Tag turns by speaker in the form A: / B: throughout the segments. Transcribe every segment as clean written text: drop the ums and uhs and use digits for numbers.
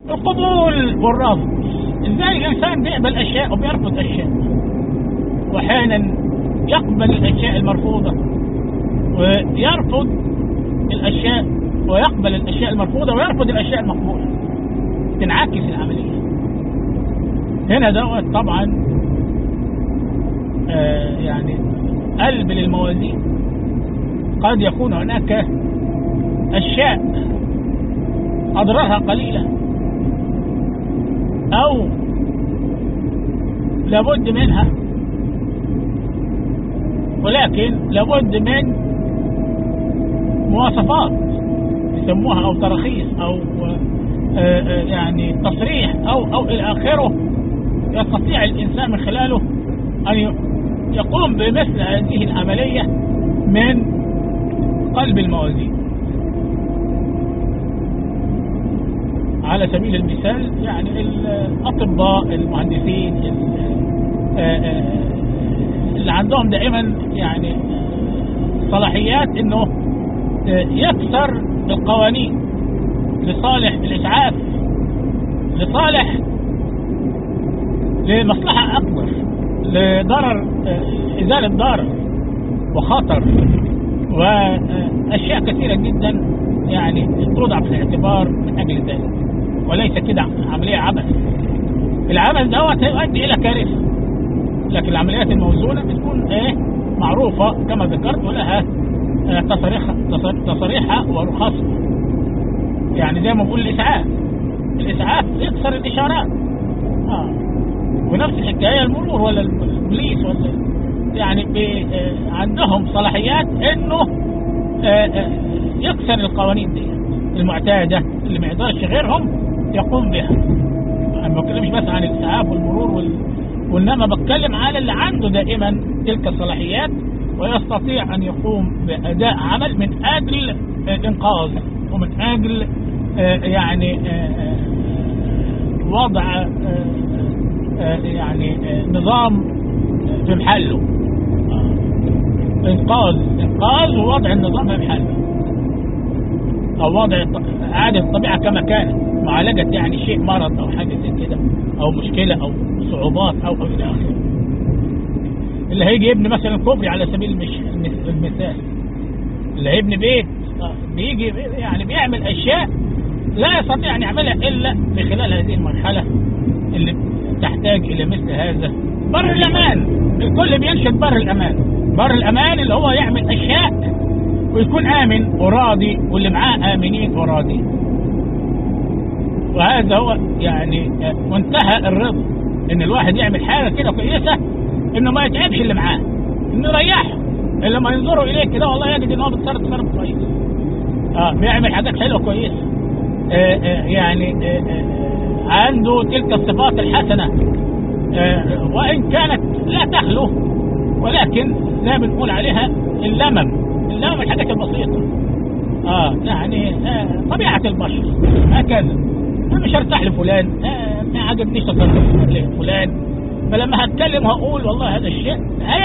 A: القبول والرفض. ازاي الانسان بيقبل اشياء وبيرفض اشياء، واحيانا يقبل الاشياء المرفوضة ويرفض الاشياء، ويقبل الاشياء المرفوضة ويرفض الاشياء المقبولة، تنعكس العملية. هنا دوت طبعا يعني قلب للموازين. قد يكون هناك اشياء اضرارها قليلة او لابد منها، ولكن لابد من مواصفات يسموها او تراخيص او يعني تصريح او الى اخره، يستطيع الانسان من خلاله ان يقوم بمثل هذه العملية من قلب الموازين. على سبيل المثال يعني الأطباء المهندسين اللي عندهم دائما يعني صلاحيات انه يكسر القوانين لصالح الإسعاف، لصالح لمصلحة أكبر، لضرر، إزالة ضرر وخطر وأشياء كثيرة جدا يعني توضع في الاعتبار من أجل ذلك، وليس كده عملية عبث. العبث دوت يؤدي إلى كارثة، لكن العمليات الموزونة بتكون معروفة كما ذكرت، ولها تصريحها ورخصها. يعني زي ما بقول الإسعاف يكسر الإشارات، ونفس الحكاية المرور ولا البوليس ولا يعني عندهم صلاحيات انه يكسر القوانين دي المعتادة اللي ما يقدرش غيرهم يقوم بها. انا ما بتكلمش بس عن الاسعاف والمرور وانما بتكلم على اللي عنده دائما تلك الصلاحيات ويستطيع ان يقوم باداء عمل من اجل الانقاذ ومن اجل يعني وضع يعني نظام في محله، انقاذ ووضع النظام في محله، او وضع اعادة الطبيعة كما كانت، معالجة يعني شيء مرض او حاجة زي كده او مشكلة او صعوبات او الى اخره. اللي هيجي يبني مثلا كوبري على سبيل المثال، اللي هيبني بيت بيجي يعني بيعمل اشياء لا يستطيع ان يعملها الا في خلال هذه المرحلة اللي تحتاج الى مثل هذا بر الامان. الكل بينشد بر الامان اللي هو يعمل اشياء ويكون امن وراضي واللي معاه امنين وراضي، وهذا هو يعني منتهى الرضا، ان الواحد يعمل حاجة كده كويسة انه ما يتعبش اللي معاه، انه يريحه، اللي لما ينظروا اليه كده والله يجد ان هو بيتصرف كويس، بيعمل حاجات حلوة كويسة، يعني عنده تلك الصفات الحسنة، وإن كانت لا تخلو، ولكن لا بنقول عليها اللمم الحاجات البسيطة، يعني طبيعة البشر هكذا. أنا مش هرتاح لفلان، ما عجبنيش تصرف لفلان، فلما هتكلم هقول والله هذا الشيء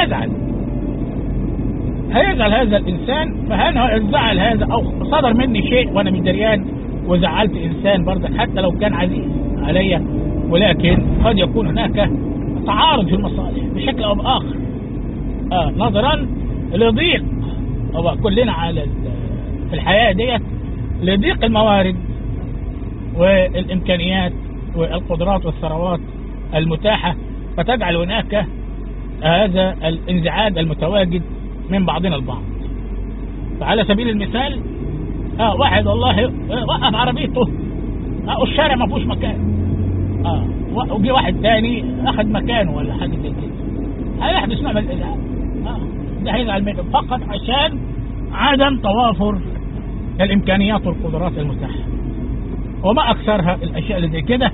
A: هيزعل هذا الإنسان، فهنا الزعل هذا أو صدر مني شيء وأنا مش دريان وزعلت إنسان برضك حتى لو كان عزيز عليا، ولكن قد يكون هناك تعارض في المصالح بشكل أو بآخر، نظرا لضيق، هو كلنا على في الحياة ديت لضيق الموارد والإمكانيات والقدرات والثروات المتاحة، فتجعل هناك هذا الانزعاج المتواجد من بعضنا البعض. فعلى سبيل المثال واحد والله وقف عربيته والشارع ما فيهوش مكان، وجي واحد تاني اخذ مكانه ولا حاجه زي كده، هيحدث نوع من الازعاج، ده هيزعل منه فقط عشان عدم توافر الامكانيات والقدرات المتاحه. وما اكثرها الاشياء اللي زي كده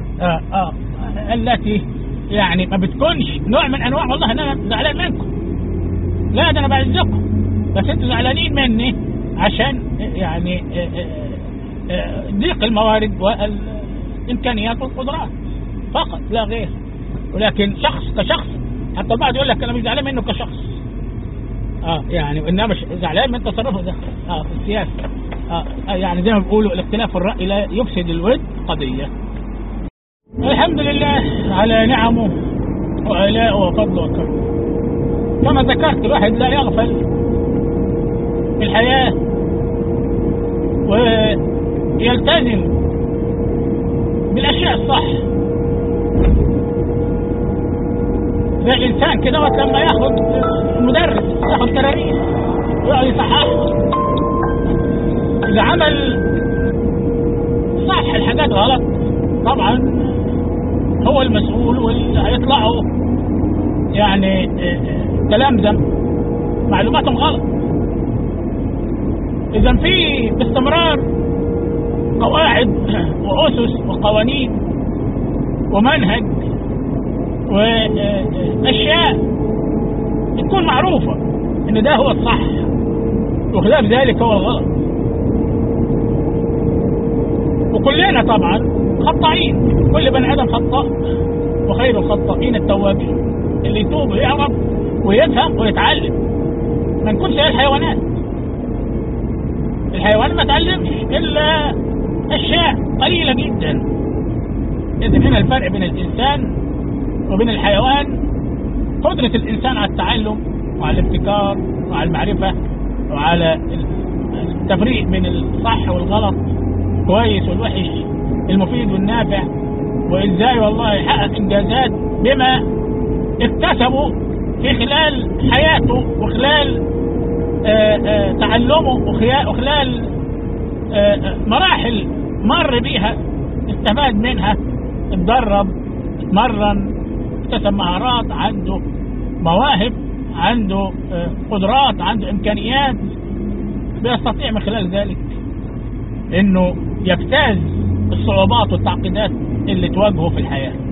A: التي يعني ما بتكونش نوع من انواع والله انا زعلان منكم، لا ده انا بعزكم، بس انتوا زعلانين مني عشان يعني ضيق الموارد والامكانيات والقدرات فقط لا غير. ولكن شخص كشخص، حتى البعض يقول لك انا مش زعلان منه كشخص، يعني انما مش زعلان من تصرفه ده في السياسه، يعني زي ما بيقولوا الاختلاف الرأي لا يفسد الود قضيه. الحمد لله على نعمه وآلائه وفضله وكرمه. كما ذكرت الواحد لا يغفل في الحياة ويلتزم بالأشياء الصح. زي الإنسان كده لما ياخد مدرس ياخد كراريس ويقعد يصححه، إذا عمل صح الحاجات غلط طبعا هو المسؤول، واللي هيطلعوا يعني تلامذة معلوماتهم غلط. إذا في باستمرار قواعد وأسس وقوانين ومنهج وأشياء تكون معروفة إن ده هو الصح وخلاف ذلك هو الغلط. وكلنا طبعا خطائين، كل بني آدم خطاء، وخير الخطائين التوابين، اللي يتوب ويعرف ويفهم ويتعلم. ما نكونش زي الحيوانات. الحيوان ما تعلمش إلا أشياء قليلة جدا. إذن هنا الفرق بين الإنسان وبين الحيوان قدرة الإنسان على التعلم وعلى الابتكار وعلى المعرفة وعلى التفريق بين الصح والغلط، كويس والوحش، المفيد والنافع، وإزاي والله يحقق إنجازات بما اكتسبه في خلال حياته وخلال تعلمه وخلال مراحل مر بيها، استفاد منها، اتدرب، اتمرن، اكتسب مهارات، عنده مواهب، عنده قدرات، عنده إمكانيات، بيستطيع من خلال ذلك انه يجتاز الصعوبات والتعقيدات اللي تواجهه في الحياة.